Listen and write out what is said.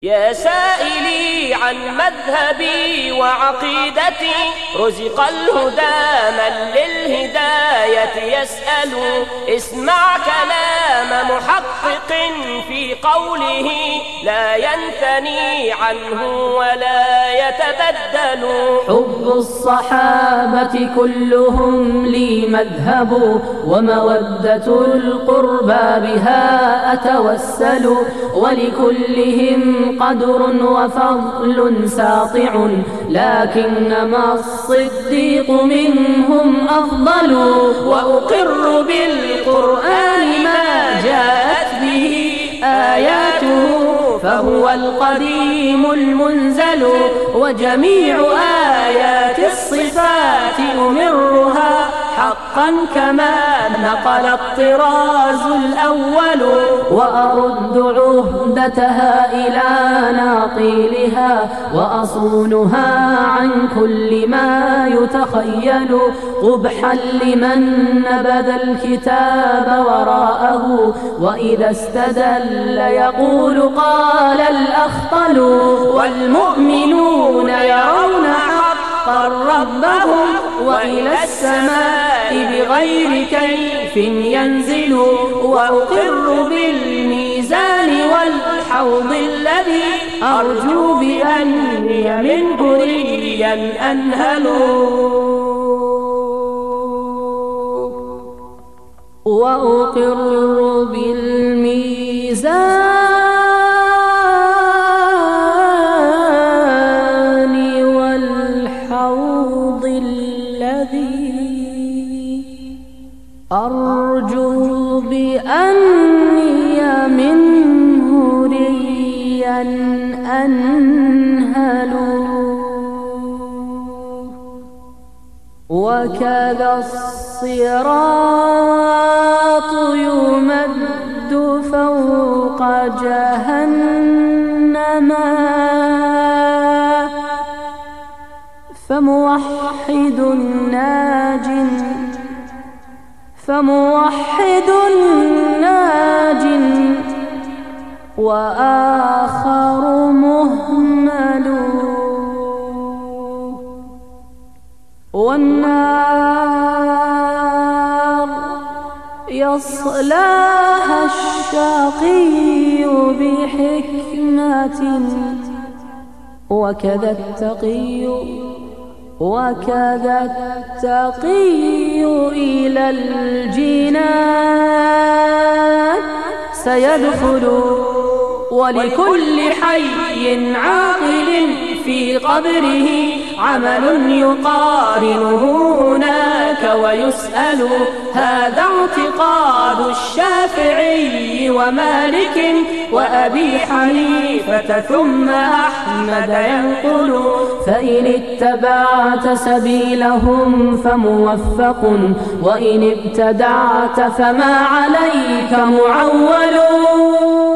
يا سائلي عن مذهبي وعقيدتي، رزق الهدى من للهداية يسأل. اسمع كلام محقق في قوله، لا ينثني عنه ولا يتبدل. حب الصحابة كلهم لي مذهب، ومودة القربى بها أتوسل. ولكلهم قدر وفضل ساطع، لكنما الصديق منهم أفضل. وأقر بالقرآن ما جاءت به آياته، فهو القديم المنزل. وجميع آيات الصفات أمرها حقا كما نقل الطراز الأول. وأرد عهدتها إلى ناقلها، وأصونها عن كل ما يتخيل. قبحا لمن نبذ الكتاب وراءه، وإذا استدل يقول قال الأخطل. والمؤمنون يرون حقا ربهم، وإلى السماء بغير كيف ينزل. وأقر بالميزان والحوض الذي أرجو بأني منه ريا أنهل. وأقر بالميزان والحوض الذي أرجو بأني منه ريا أنهل. وكذا الصراط يمد فوق جهنم، فموحد ناج وآخر مهمل. والنار يصلاها الشقي بحكمة، وكذا التقي إلى الجنان سيدخل. ولكل حي عاقل في قبره عمل يقارنه هناك ويسأل. هذا اعتقاد الشافعي ومالك وأبي حنيفة ثم أحمد ينقل. فإن اتبعت سبيلهم فموفق، وإن ابتدعت فما عليك معول.